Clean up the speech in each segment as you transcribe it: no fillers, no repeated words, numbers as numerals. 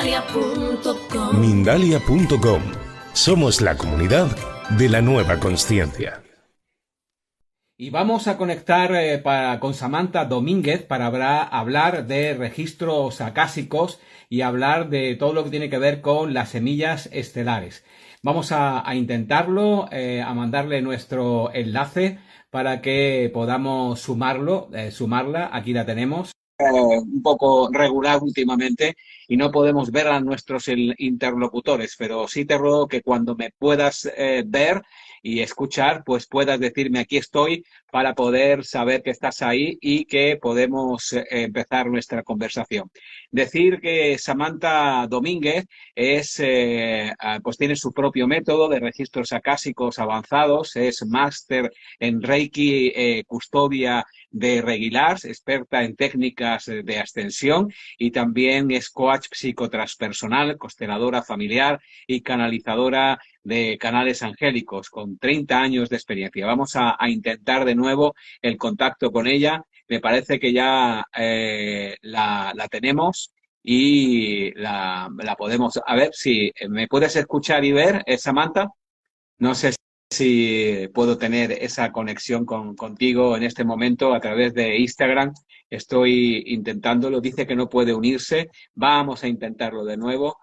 Mindalia.com. Mindalia.com. Somos la comunidad de la nueva consciencia. Y vamos a conectar con Samantha Domínguez para hablar de registros acásicos y hablar de todo lo que tiene que ver con las semillas estelares. Vamos a intentarlo, a mandarle nuestro enlace para que podamos sumarla. Aquí la tenemos. Un poco regular últimamente y no podemos ver a nuestros interlocutores, pero sí te ruego que cuando me puedas ver y escuchar, pues puedas decirme aquí estoy para poder saber que estás ahí y que podemos empezar nuestra conversación. Decir que Samantha Domínguez pues tiene su propio método de registros acásicos avanzados, es máster en Reiki, custodia de Reguilars, experta en técnicas de ascensión y también es coach psicotranspersonal, consteladora familiar y canalizadora de canales angélicos con 30 años de experiencia. Vamos a intentar de nuevo el contacto con ella. Me parece que ya la tenemos y la podemos... A ver si me puedes escuchar y ver, Samantha. No sé si puedo tener esa conexión contigo en este momento a través de Instagram. Estoy intentándolo. Dice que no puede unirse. Vamos a intentarlo de nuevo.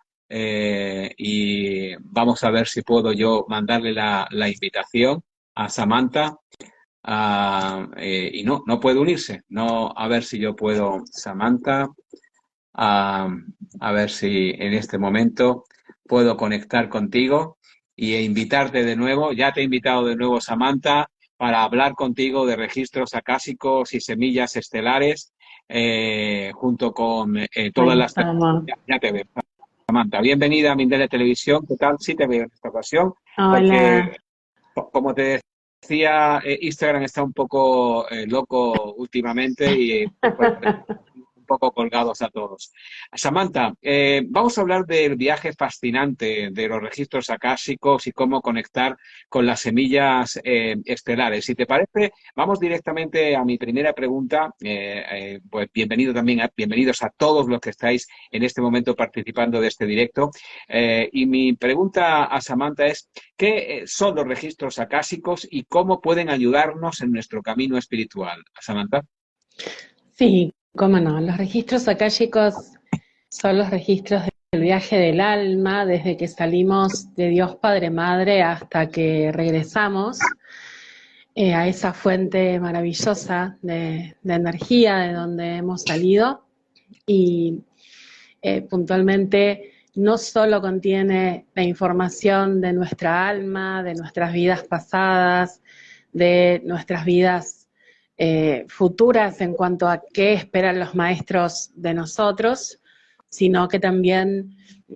Y vamos a ver si puedo yo mandarle la invitación a Samantha y no puede unirse. No, a ver si yo puedo, Samantha, a ver si en este momento puedo conectar contigo e invitarte de nuevo. Ya te he invitado de nuevo, Samantha, para hablar contigo de registros acásicos y semillas estelares junto con todas las... Ya te veo. Samantha, bienvenida a Mindalia Televisión. ¿Qué tal? Sí te veo en esta ocasión. Hola. Porque, como te decía, Instagram está un poco loco últimamente y un poco colgados a todos. Samantha, vamos a hablar del viaje fascinante de los registros acásicos y cómo conectar con las semillas estelares. Si te parece, vamos directamente a mi primera pregunta. Pues bienvenidos a todos los que estáis en este momento participando de este directo. Y mi pregunta a Samantha es, ¿qué son los registros acásicos y cómo pueden ayudarnos en nuestro camino espiritual? Samantha. Sí, cómo no. Los registros akáshicos son los registros del viaje del alma, desde que salimos de Dios Padre Madre hasta que regresamos a esa fuente maravillosa de energía de donde hemos salido. Y puntualmente no solo contiene la información de nuestra alma, de nuestras vidas pasadas, de nuestras vidas futuras en cuanto a qué esperan los maestros de nosotros, sino que también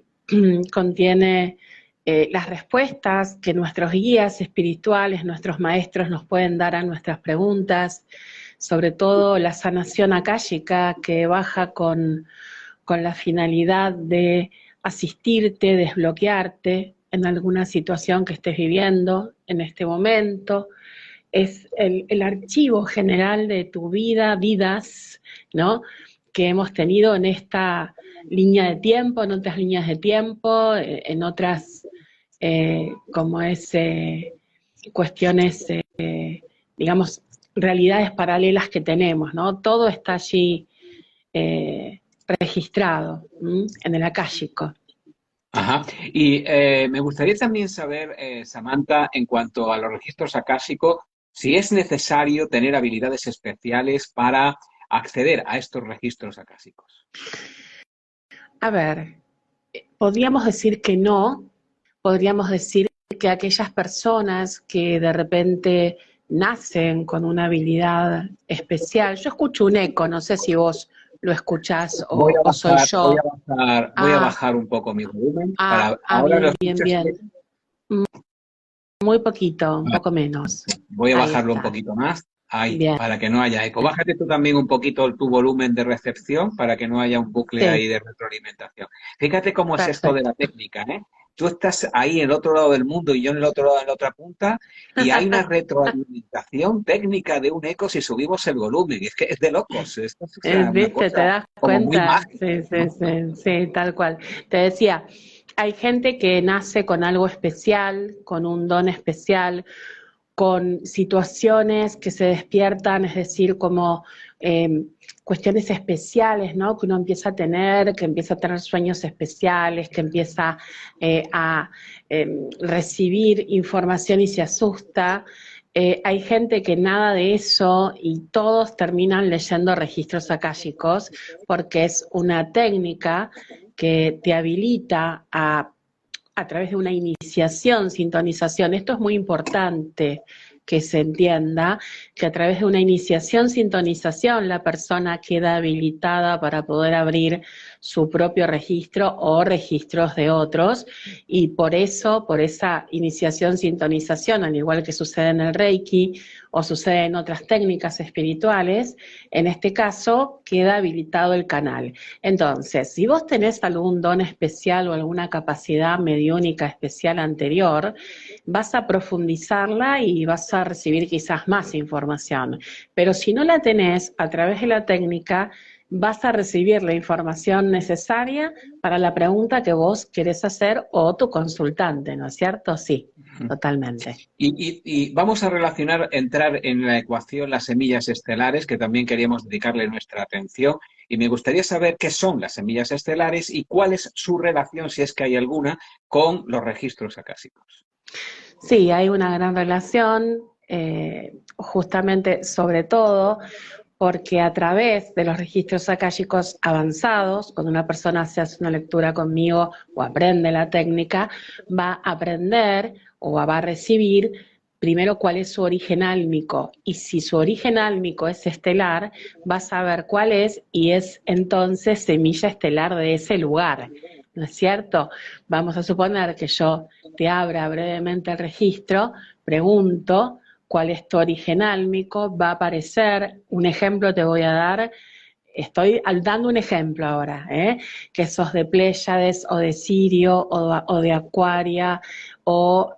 contiene las respuestas que nuestros guías espirituales, nuestros maestros nos pueden dar a nuestras preguntas, sobre todo la sanación akáshica que baja con la finalidad de asistirte, desbloquearte en alguna situación que estés viviendo en este momento. Es el archivo general de tu vida, vidas, ¿no?, que hemos tenido en esta línea de tiempo, en otras líneas de tiempo, en otras, cuestiones, digamos, realidades paralelas que tenemos, ¿no? Todo está allí registrado en el akáshico. Ajá. Y me gustaría también saber, Samantha, en cuanto a los registros akáshicos, si es necesario tener habilidades especiales para acceder a estos registros akáshicos. A ver, podríamos decir que no, podríamos decir que aquellas personas que de repente nacen con una habilidad especial, yo escucho un eco, no sé si vos lo escuchás o soy yo. Voy a bajar un poco mi volumen. Ahora bien. Muy poquito, un poco menos. Voy a bajarlo un poquito más. Ahí, para que no haya eco. Bájate tú también un poquito tu volumen de recepción para que no haya un bucle ahí de retroalimentación. Fíjate cómo es esto de la técnica, ¿eh? tú estás ahí en el otro lado del mundo y yo en el otro lado, en la otra punta, y hay una retroalimentación técnica de un eco si subimos el volumen. Y es que es de locos. Esto es una ¿Viste? ¿Te cosa das como muy cuenta? mágica, Sí, sí, ¿no? sí, sí, tal cual. Te decía, hay gente que nace con algo especial, con un don especial, con situaciones que se despiertan, es decir, como eh, cuestiones especiales, ¿no? Que uno empieza a tener, que empieza a tener sueños especiales, que empieza a recibir información y se asusta. Hay gente que nada de eso y todos terminan leyendo registros akáshicos porque es una técnica que te habilita a través de una iniciación, sintonización. Esto es muy importante que se entienda, que a través de una iniciación, sintonización, la persona queda habilitada para poder abrir su propio registro o registros de otros, y por eso, por esa iniciación, sintonización, al igual que sucede en el Reiki o sucede en otras técnicas espirituales, en este caso queda habilitado el canal. Entonces, si vos tenés algún don especial o alguna capacidad mediúnica especial anterior, vas a profundizarla y vas a recibir quizás más información. Pero si no la tenés, a través de la técnica, vas a recibir la información necesaria para la pregunta que vos querés hacer o tu consultante, ¿no es cierto? Sí, totalmente. Y vamos a relacionar, entrar en la ecuación las semillas estelares, que también queríamos dedicarle nuestra atención. Y me gustaría saber qué son las semillas estelares y cuál es su relación, si es que hay alguna, con los registros acásicos. Sí, hay una gran relación, justamente sobre todo porque a través de los registros akáshicos avanzados, cuando una persona se hace una lectura conmigo o aprende la técnica, va a aprender o va a recibir primero cuál es su origen álmico, y si su origen álmico es estelar, va a saber cuál es y es entonces semilla estelar de ese lugar, ¿no es cierto? Vamos a suponer que yo te abra brevemente el registro, pregunto cuál es tu origen álmico, va a aparecer, un ejemplo te voy a dar, estoy dando un ejemplo ahora, que sos de Pléyades o de Sirio o de Acuaria o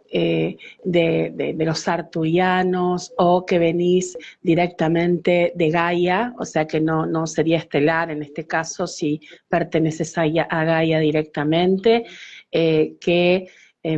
de los arturianos, o que venís directamente de Gaia, o sea que no sería estelar en este caso si perteneces a Gaia directamente, que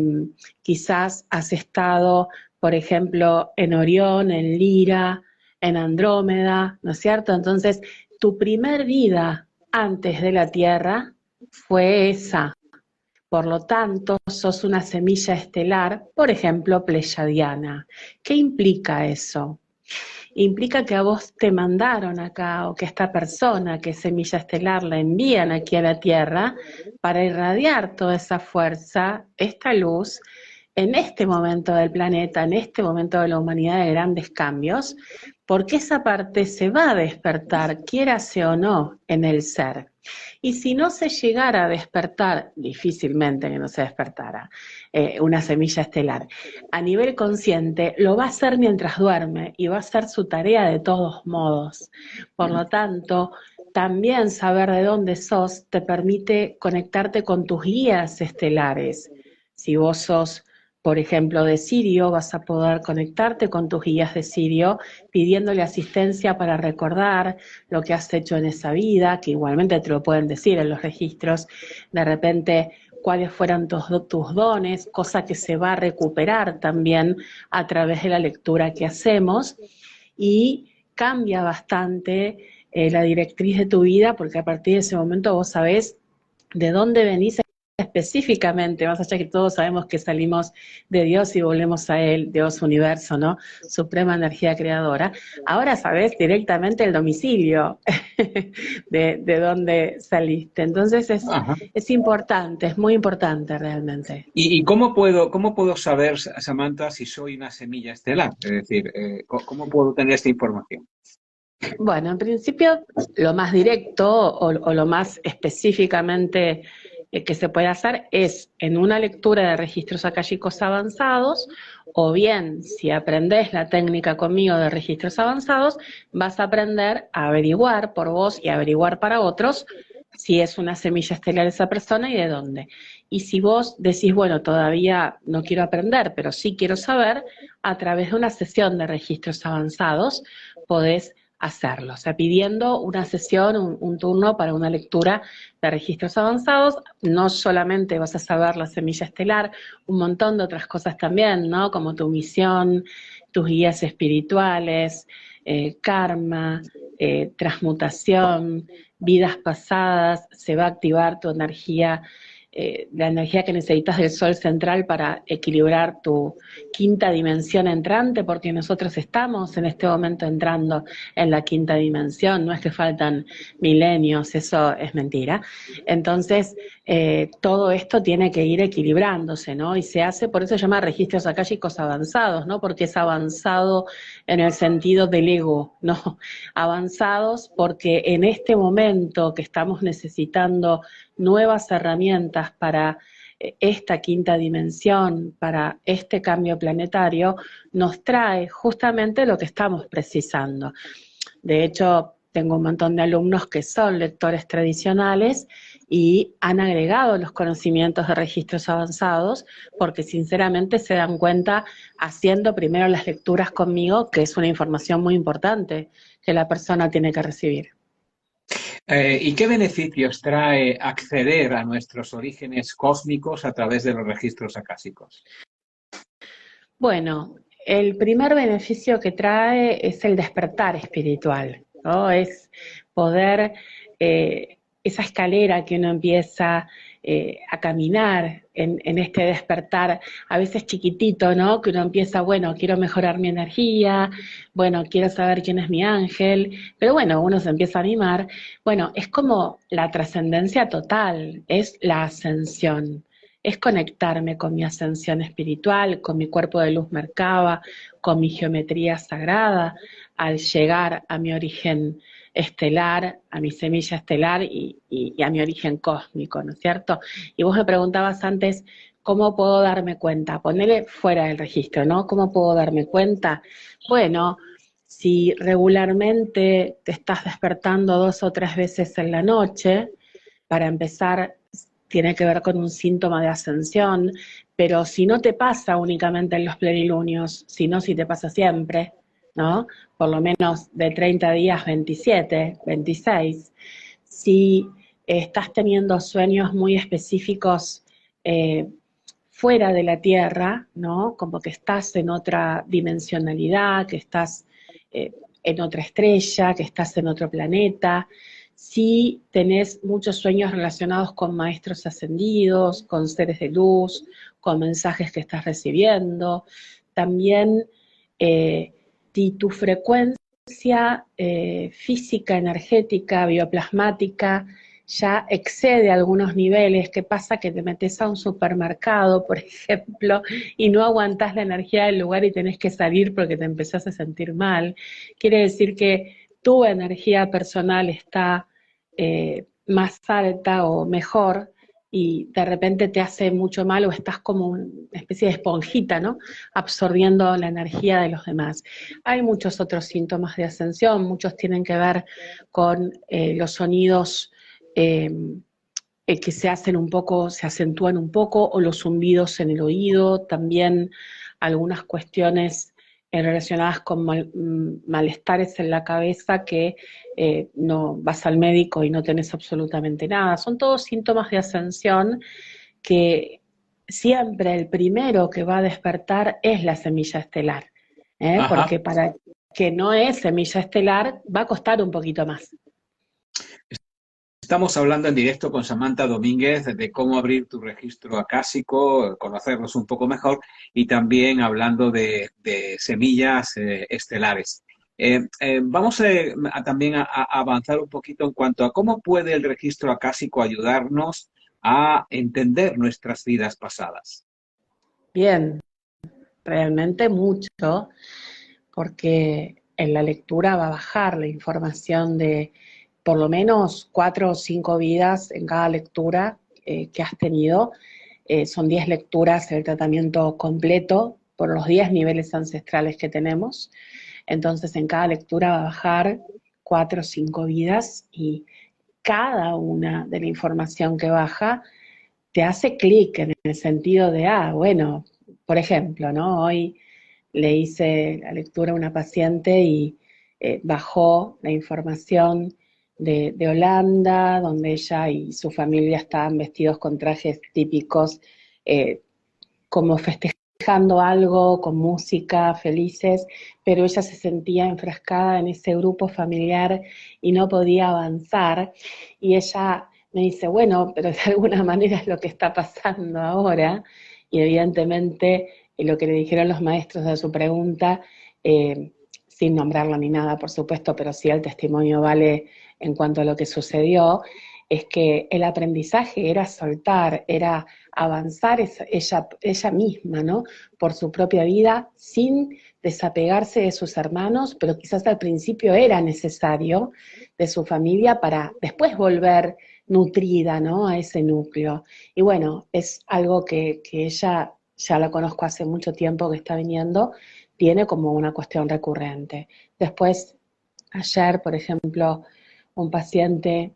quizás has estado, por ejemplo, en Orión, en Lira, en Andrómeda, ¿no es cierto? Entonces, tu primer vida antes de la Tierra fue esa. Por lo tanto, sos una semilla estelar, por ejemplo, pleyadiana. ¿Qué implica eso? Implica que a vos te mandaron acá, o que esta persona que es semilla estelar la envían aquí a la Tierra para irradiar toda esa fuerza, esta luz, en este momento del planeta, en este momento de la humanidad de grandes cambios, porque esa parte se va a despertar, quiérase o no, en el ser. Y si no se llegara a despertar, difícilmente que no se despertara, una semilla estelar, a nivel consciente, lo va a hacer mientras duerme y va a hacer su tarea de todos modos. Por lo tanto, también saber de dónde sos te permite conectarte con tus guías estelares. Si vos sos, por ejemplo, de Sirio, vas a poder conectarte con tus guías de Sirio pidiéndole asistencia para recordar lo que has hecho en esa vida, que igualmente te lo pueden decir en los registros, de repente cuáles fueron tus dones, cosa que se va a recuperar también a través de la lectura que hacemos, y cambia bastante la directriz de tu vida, porque a partir de ese momento vos sabés de dónde venís específicamente, más allá que todos sabemos que salimos de Dios y volvemos a Él, Dios, universo, ¿no? Suprema energía creadora. Ahora sabés directamente el domicilio de dónde saliste. Entonces es importante, es muy importante realmente. ¿Y cómo puedo saber, Samantha, si soy una semilla estelar? Es decir, ¿cómo puedo tener esta información? Bueno, en principio, lo más directo o lo más específicamente que se puede hacer es en una lectura de registros akáshicos avanzados, o bien si aprendés la técnica conmigo de registros avanzados, vas a aprender a averiguar por vos y averiguar para otros si es una semilla estelar esa persona y de dónde. Y si vos decís, bueno, todavía no quiero aprender, pero sí quiero saber, a través de una sesión de registros avanzados podés hacerlo. O sea, pidiendo una sesión, un turno para una lectura de registros avanzados, no solamente vas a saber la semilla estelar, un montón de otras cosas también, ¿no? Como tu misión, tus guías espirituales, karma, transmutación, vidas pasadas, se va a activar tu energía, la energía que necesitas del sol central para equilibrar tu quinta dimensión entrante, porque nosotros estamos en este momento entrando en la quinta dimensión, no es que faltan milenios, eso es mentira. Entonces, todo esto tiene que ir equilibrándose, ¿no? Y se hace, por eso se llama registros akáshicos avanzados, ¿no? Porque es avanzado en el sentido del ego, ¿no? Avanzados porque en este momento que estamos necesitando nuevas herramientas para esta quinta dimensión, para este cambio planetario, nos trae justamente lo que estamos precisando. De hecho, tengo un montón de alumnos que son lectores tradicionales y han agregado los conocimientos de registros avanzados porque sinceramente se dan cuenta haciendo primero las lecturas conmigo que es una información muy importante que la persona tiene que recibir. ¿Y qué beneficios trae acceder a nuestros orígenes cósmicos a través de los registros acásicos? Bueno, el primer beneficio que trae es el despertar espiritual, ¿no? Es poder, esa escalera que uno empieza a caminar en este despertar, a veces chiquitito, ¿no? Que uno empieza, bueno, quiero mejorar mi energía, bueno, quiero saber quién es mi ángel, pero bueno, uno se empieza a animar. Bueno, es como la trascendencia total, es la ascensión. Es conectarme con mi ascensión espiritual, con mi cuerpo de luz Merkaba, con mi geometría sagrada, al llegar a mi origen estelar, a mi semilla estelar y a mi origen cósmico, ¿no es cierto? Y vos me preguntabas antes, ¿cómo puedo darme cuenta? Ponele fuera del registro, ¿no? ¿Cómo puedo darme cuenta? Bueno, si regularmente te estás despertando 2 o 3 veces en la noche, para empezar, tiene que ver con un síntoma de ascensión, pero si no te pasa únicamente en los plenilunios, sino si te pasa siempre, ¿no? Por lo menos de 30 días, 27, 26. Si estás teniendo sueños muy específicos fuera de la Tierra, ¿no? Como que estás en otra dimensionalidad, que estás en otra estrella, que estás en otro planeta. Si tenés muchos sueños relacionados con maestros ascendidos, con seres de luz, con mensajes que estás recibiendo, también si tu frecuencia física, energética, bioplasmática ya excede algunos niveles, ¿qué pasa? Que te metes a un supermercado, por ejemplo, y no aguantás la energía del lugar y tenés que salir porque te empezás a sentir mal. Quiere decir que tu energía personal está más alta o mejor y de repente te hace mucho mal o estás como una especie de esponjita, ¿no? Absorbiendo la energía de los demás. Hay muchos otros síntomas de ascensión, muchos tienen que ver con los sonidos que se hacen un poco, se acentúan un poco, o los zumbidos en el oído, también algunas cuestiones relacionadas con malestares en la cabeza que no vas al médico y no tenés absolutamente nada. Son todos síntomas de ascensión que siempre el primero que va a despertar es la semilla estelar, porque para que no es semilla estelar va a costar un poquito más. Estamos hablando en directo con Samantha Domínguez de cómo abrir tu registro acásico, conocerlos un poco mejor y también hablando de semillas estelares. Vamos también a avanzar un poquito en cuanto a cómo puede el registro acásico ayudarnos a entender nuestras vidas pasadas. Bien, realmente mucho, porque en la lectura va a bajar la información de por lo menos 4 o 5 vidas en cada lectura que has tenido. Son 10 lecturas el tratamiento completo por los 10 niveles ancestrales que tenemos. Entonces en cada lectura va a bajar 4 o 5 vidas y cada una de la información que baja te hace clic en el sentido de, bueno, por ejemplo, ¿no? Hoy le hice la lectura a una paciente y bajó la información de Holanda, donde ella y su familia estaban vestidos con trajes típicos, como festejando algo, con música, felices, pero ella se sentía enfrascada en ese grupo familiar y no podía avanzar. Y ella me dice, bueno, pero de alguna manera es lo que está pasando ahora, y evidentemente lo que le dijeron los maestros de su pregunta, sin nombrarlo ni nada, por supuesto, pero sí el testimonio vale en cuanto a lo que sucedió, es que el aprendizaje era soltar, era avanzar ella misma, ¿no? Por su propia vida, sin desapegarse de sus hermanos, pero quizás al principio era necesario de su familia para después volver nutrida, ¿no? A ese núcleo. Y bueno, es algo que ella, ya la conozco hace mucho tiempo que está viniendo, tiene como una cuestión recurrente. Después, ayer, por ejemplo, un paciente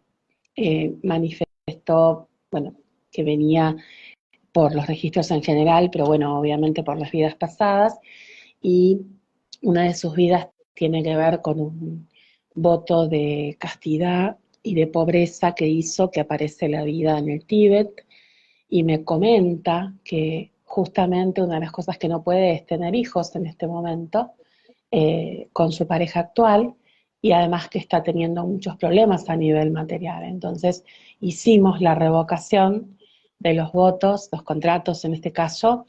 manifestó, bueno, que venía por los registros en general, pero bueno, obviamente por las vidas pasadas, y una de sus vidas tiene que ver con un voto de castidad y de pobreza que hizo que aparece la vida en el Tíbet, y me comenta que justamente una de las cosas que no puede es tener hijos en este momento con su pareja actual, y además que está teniendo muchos problemas a nivel material. Entonces hicimos la revocación de los votos, los contratos en este caso,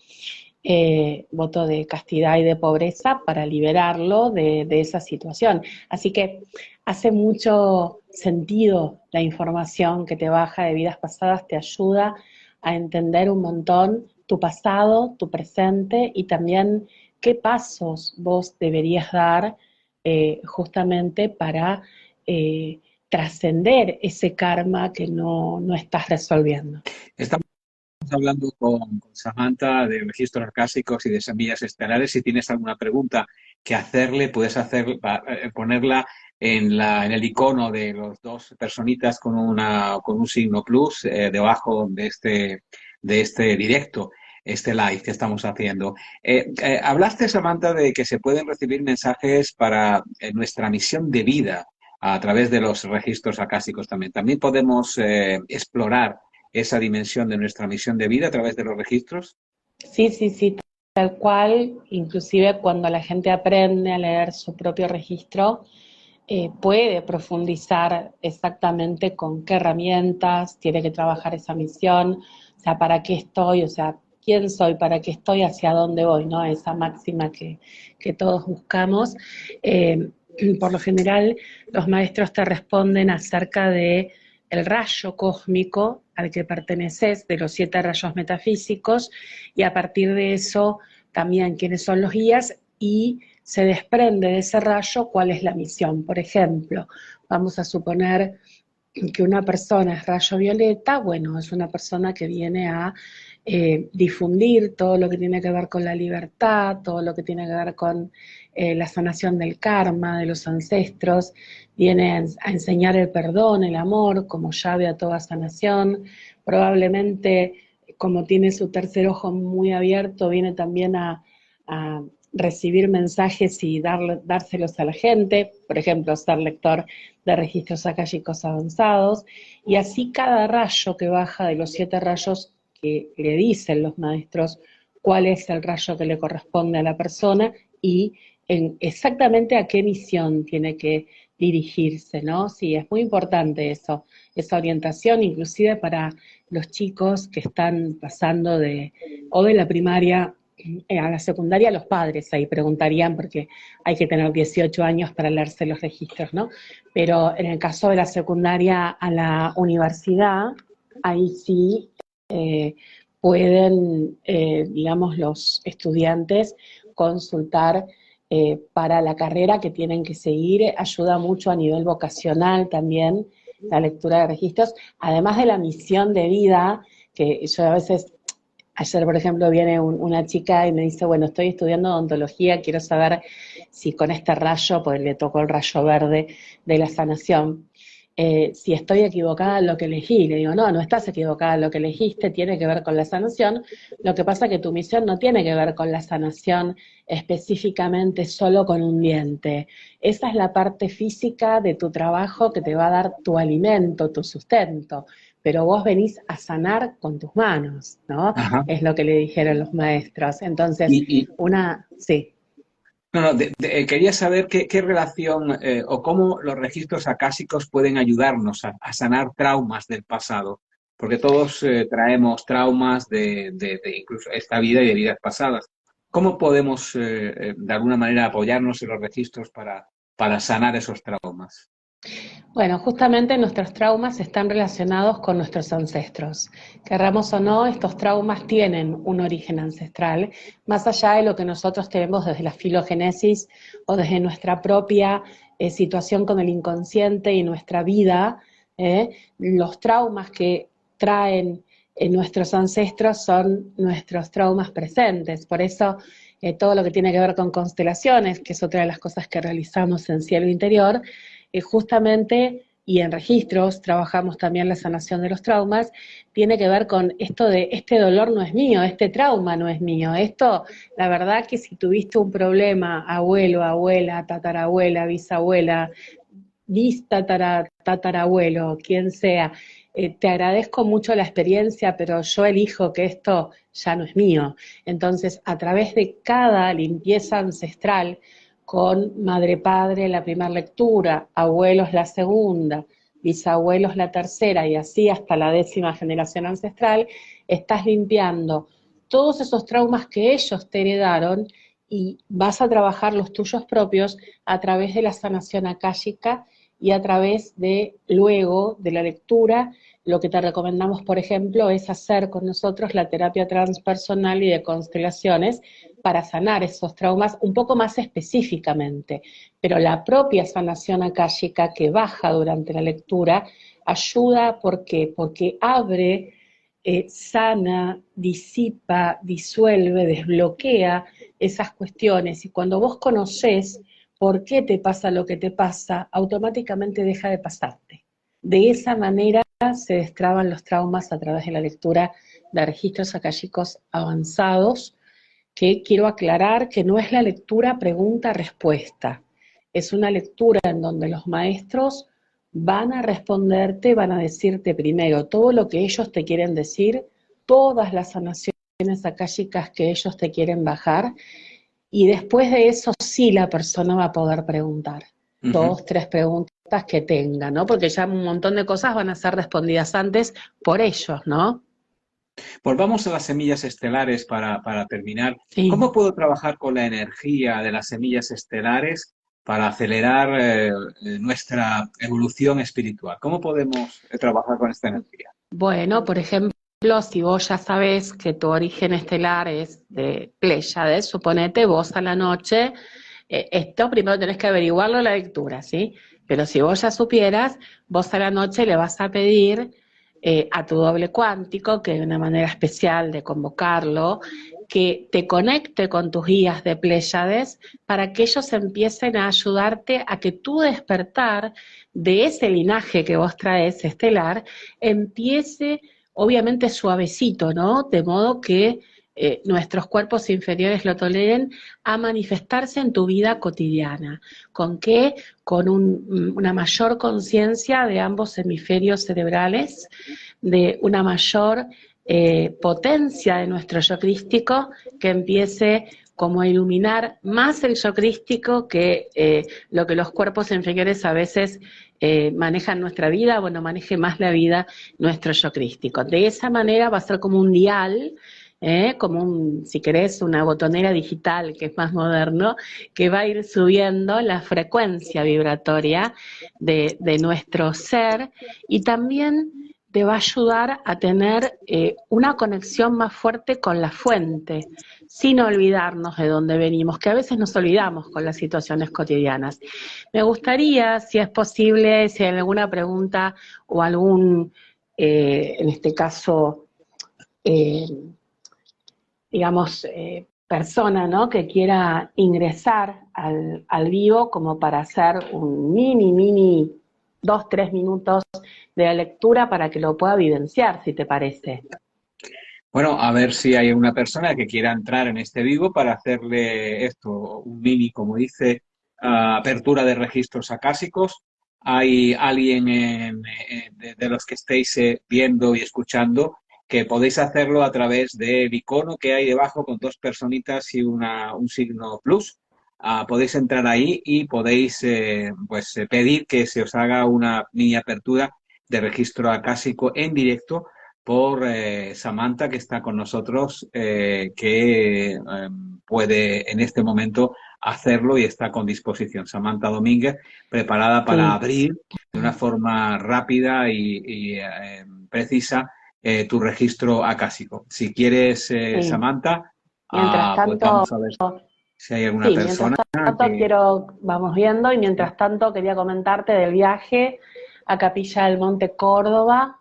voto de castidad y de pobreza para liberarlo de esa situación. Así que hace mucho sentido la información que te baja de vidas pasadas, te ayuda a entender un montón tu pasado, tu presente y también qué pasos vos deberías dar justamente para trascender ese karma que no estás resolviendo. Estamos hablando con Samantha de registros acásicos y de semillas estelares. Si tienes alguna pregunta que hacerle, puedes ponerla en el icono de los dos personitas con un signo plus debajo de este directo, este live que estamos haciendo. Hablaste, Samantha, de que se pueden recibir mensajes para nuestra misión de vida a través de los registros acásicos también. También podemos explorar esa dimensión de nuestra misión de vida a través de los registros. Sí, tal cual. Inclusive cuando la gente aprende a leer su propio registro, puede profundizar exactamente con qué herramientas tiene que trabajar esa misión, o sea, para qué estoy, o sea, quién soy, para qué estoy, hacia dónde voy, ¿no? Esa máxima que todos buscamos. Por lo general, los maestros te responden acerca de el rayo cósmico al que perteneces, de los 7 rayos metafísicos, y a partir de eso también quiénes son los guías, y se desprende de ese rayo cuál es la misión. Por ejemplo, vamos a suponer que una persona es rayo violeta, bueno, es una persona que viene a difundir todo lo que tiene que ver con la libertad, todo lo que tiene que ver con la sanación del karma, de los ancestros, viene a enseñar el perdón, el amor, como llave a toda sanación. Probablemente, como tiene su tercer ojo muy abierto, viene también a recibir mensajes y dárselos a la gente, por ejemplo, ser lector de registros akáshicos avanzados, y así cada rayo que baja de los 7 rayos que le dicen los maestros cuál es el rayo que le corresponde a la persona y exactamente a qué misión tiene que dirigirse, ¿no? Sí, es muy importante eso, esa orientación, inclusive para los chicos que están pasando de la primaria a la secundaria. Los padres ahí preguntarían, porque hay que tener 18 años para leerse los registros, ¿no? Pero en el caso de la secundaria a la universidad, ahí sí pueden, digamos, los estudiantes consultar para la carrera que tienen que seguir. Ayuda mucho a nivel vocacional también la lectura de registros, además de la misión de vida, que yo a veces... Ayer, por ejemplo, viene una chica y me dice, bueno, estoy estudiando odontología, quiero saber si con este rayo, pues le tocó el rayo verde de la sanación. si estoy equivocada en lo que elegí. Le digo, no, no estás equivocada en lo que elegiste, tiene que ver con la sanación. Lo que pasa es que tu misión no tiene que ver con la sanación específicamente solo con un diente. Esa es la parte física de tu trabajo que te va a dar tu alimento, tu sustento. Pero vos venís a sanar con tus manos, ¿no? Ajá. Es lo que le dijeron los maestros. Entonces, Y, sí. no, no, quería saber qué relación o cómo los registros acásicos pueden ayudarnos a sanar traumas del pasado, porque todos traemos traumas de incluso esta vida y de vidas pasadas. ¿Cómo podemos de alguna manera apoyarnos en los registros para sanar esos traumas? Bueno, justamente nuestros traumas están relacionados con nuestros ancestros. Querramos o no, estos traumas tienen un origen ancestral, más allá de lo que nosotros tenemos desde la filogénesis o desde nuestra propia situación con el inconsciente y nuestra vida. Los traumas que traen nuestros ancestros son nuestros traumas presentes. Por eso, todo lo que tiene que ver con constelaciones, que es otra de las cosas que realizamos en Cielo Interior, justamente, y en registros trabajamos también la sanación de los traumas, tiene que ver con esto de este dolor no es mío, este trauma no es mío. Esto, la verdad que si tuviste un problema, abuelo, abuela, tatarabuela, bisabuela, tatarabuelo, quien sea, te agradezco mucho la experiencia, pero yo elijo que esto ya no es mío. Entonces, a través de cada limpieza ancestral, con madre padre la primera lectura, abuelos la segunda, bisabuelos la tercera y así hasta la 10ª generación ancestral, estás limpiando todos esos traumas que ellos te heredaron y vas a trabajar los tuyos propios a través de la sanación akáshica y a través de, luego, de la lectura. Lo que te recomendamos, por ejemplo, es hacer con nosotros la terapia transpersonal y de constelaciones para sanar esos traumas un poco más específicamente. Pero la propia sanación akáshica que baja durante la lectura ayuda porque abre, sana, disipa, disuelve, desbloquea esas cuestiones. Y cuando vos conocés por qué te pasa lo que te pasa, automáticamente deja de pasarte. De esa manera se destraban los traumas a través de la lectura de registros akáshicos avanzados, que quiero aclarar que no es la lectura pregunta-respuesta, es una lectura en donde los maestros van a responderte, van a decirte primero todo lo que ellos te quieren decir, todas las sanaciones akáshicas que ellos te quieren bajar, y después de eso sí la persona va a poder preguntar. Uh-huh. 2, 3 preguntas que tenga, ¿no? Porque ya un montón de cosas van a ser respondidas antes por ellos, ¿no? Volvamos a las semillas estelares para terminar. Sí. ¿Cómo puedo trabajar con la energía de las semillas estelares para acelerar nuestra evolución espiritual? ¿Cómo podemos trabajar con esta energía? Bueno, por ejemplo, si vos ya sabés que tu origen estelar es de Pléyades, suponete vos a la noche, esto primero tenés que averiguarlo en la lectura, ¿sí? Pero si vos ya supieras, vos a la noche le vas a pedir a tu doble cuántico, que hay una manera especial de convocarlo, que te conecte con tus guías de Pléyades para que ellos empiecen a ayudarte a que tu despertar de ese linaje que vos traes estelar empiece obviamente suavecito, ¿no? De modo que nuestros cuerpos inferiores lo toleren, a manifestarse en tu vida cotidiana. ¿Con qué? Con una mayor conciencia de ambos hemisferios cerebrales, de una mayor potencia de nuestro yo crístico, que empiece como a iluminar más el yo crístico que lo que los cuerpos inferiores a veces manejan nuestra vida, bueno, maneje más la vida nuestro yo crístico. De esa manera va a ser como un dial, como si querés, una botonera digital, que es más moderno, que va a ir subiendo la frecuencia vibratoria de nuestro ser, y también te va a ayudar a tener una conexión más fuerte con la fuente, sin olvidarnos de dónde venimos, que a veces nos olvidamos con las situaciones cotidianas. Me gustaría, si es posible, si hay alguna pregunta o algún, en este caso, digamos, persona, ¿no?, que quiera ingresar al vivo como para hacer un mini 2, 3 minutos de la lectura para que lo pueda vivenciar, si te parece. Bueno, a ver si hay una persona que quiera entrar en este vivo para hacerle esto, un mini, como dice, apertura de registros acásicos. Hay alguien de los que estéis viendo y escuchando que podéis hacerlo a través del icono que hay debajo con dos personitas y un signo plus. Podéis entrar ahí y podéis pedir que se os haga una mini apertura de registro acásico en directo por Samantha, que está con nosotros, que puede en este momento hacerlo y está con disposición. Samantha Domínguez, preparada para Sí. abrir de una forma rápida y precisa tu registro acásico. Si quieres, Sí. Samantha, Mientras pues tanto, vamos a ver si hay alguna persona mientras tanto que... vamos viendo, y mientras tanto quería comentarte del viaje a Capilla del Monte Córdoba,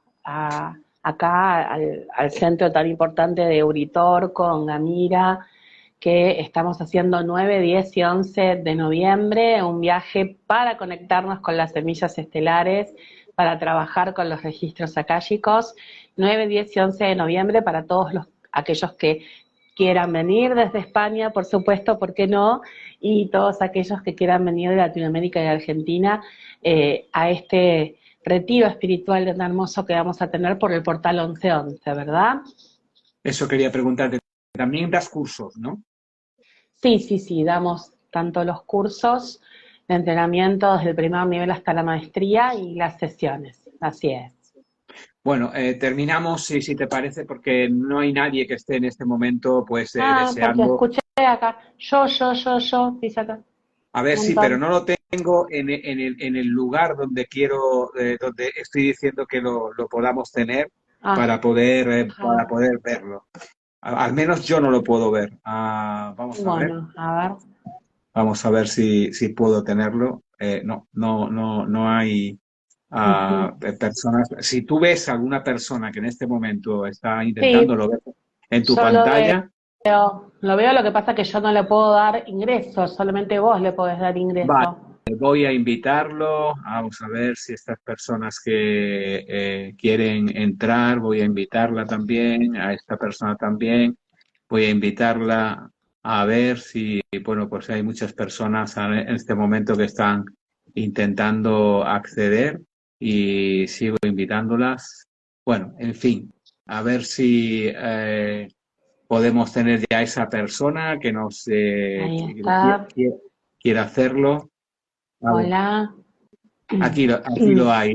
acá al centro tan importante de Uritorco, en Gamira, que estamos haciendo 9, 10 y 11 de noviembre, un viaje para conectarnos con las semillas estelares, para trabajar con los registros akáshicos. 9, 10 y 11 de noviembre para todos aquellos que quieran venir desde España, por supuesto, ¿por qué no? Y todos aquellos que quieran venir de Latinoamérica y de Argentina a este retiro espiritual tan hermoso que vamos a tener por el portal 1111, ¿verdad? Eso quería preguntarte. También das cursos, ¿no? Sí, damos tanto los cursos de entrenamiento desde el primer nivel hasta la maestría y las sesiones, así es. Bueno, terminamos, si te parece, porque no hay nadie que esté en este momento pues Porque deseando... escuché acá, yo, dice acá, A ver, un sí, pero montón. no lo tengo en el lugar donde quiero, donde estoy diciendo que lo podamos tener Ah, para poder verlo. Al menos yo no lo puedo ver. bueno, a ver. Vamos a ver si puedo tenerlo. No hay personas. Si tú ves alguna persona que en este momento está Sí, intentándolo ver en tu yo pantalla, lo veo, lo que pasa es que yo no le puedo dar ingreso, solamente vos le podés dar vale, ingreso. voy a invitarlo. Vamos a ver si estas personas que quieren entrar, voy a invitarla también, a esta persona también. Voy a invitarla a ver si, bueno, pues hay muchas personas en este momento que están intentando acceder y sigo invitándolas. Bueno, en fin, a ver si podemos tener ya esa persona que nos Ahí está. quiere hacerlo. A ver, Hola. aquí lo hay.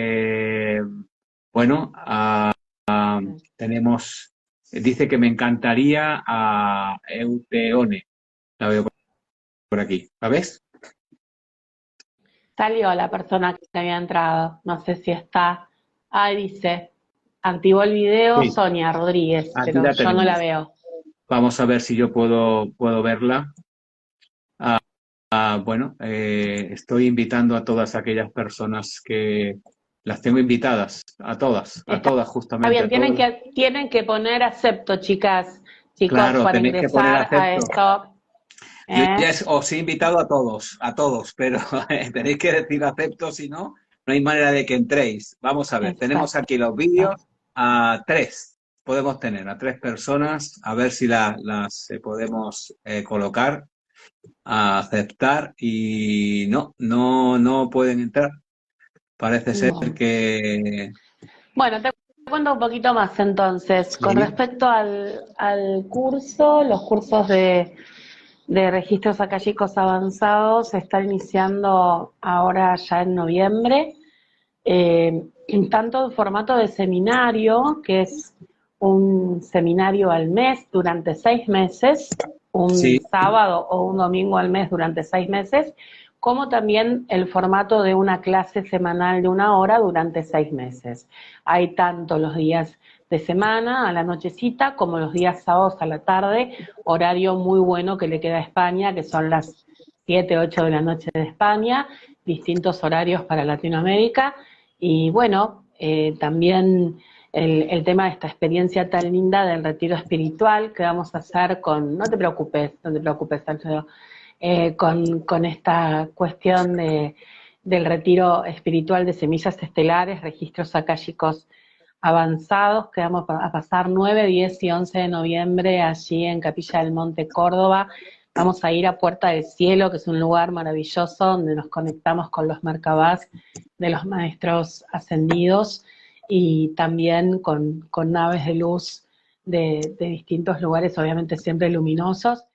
Bueno, tenemos, dice que me encantaría a Euteone. La veo por aquí. ¿La ves? Salió la persona que había entrado. No sé si está. Ahí dice, activó el video Sí, Sonia Rodríguez, aquí pero la yo no la tenemos. veo. Vamos a ver si yo puedo verla. Bueno, estoy invitando a todas aquellas personas que las tengo invitadas, a Está todas justamente, bien, a todas. tienen que poner acepto, chicos, Claro, para tenéis que poner ingresar a acepto. esto. Yo ya ¿Eh? os he invitado a todos, pero tenéis que decir acepto, si no, no hay manera de que entréis. Vamos a ver, tenemos Exacto. aquí los vídeos a tres. Podemos tener a tres personas, a ver si las podemos colocar, a aceptar y no pueden entrar. Parece ser Bueno. que Bueno, te cuento un poquito más entonces. Con sí, respecto al curso, los cursos de registros acálicos avanzados se están iniciando ahora ya en noviembre, tanto en formato de seminario, que es un seminario al mes durante 6 meses, un sí, sábado o un domingo al mes durante 6 meses, como también el formato de una clase semanal de 1 hora durante 6 meses. Hay tanto los días de semana a la nochecita como los días sábados a la tarde, horario muy bueno que le queda a España, que son las 7, 8 de la noche de España, distintos horarios para Latinoamérica. Y bueno, también el tema de esta experiencia tan linda del retiro espiritual que vamos a hacer no te preocupes, Alfredo, con esta cuestión del retiro espiritual de semillas estelares, registros akáshicos avanzados, que vamos a pasar 9, 10 y 11 de noviembre allí en Capilla del Monte, Córdoba. Vamos a ir a Puerta del Cielo, que es un lugar maravilloso donde nos conectamos con los Merkabás de los maestros ascendidos y también con naves de luz de distintos lugares, obviamente siempre luminosos.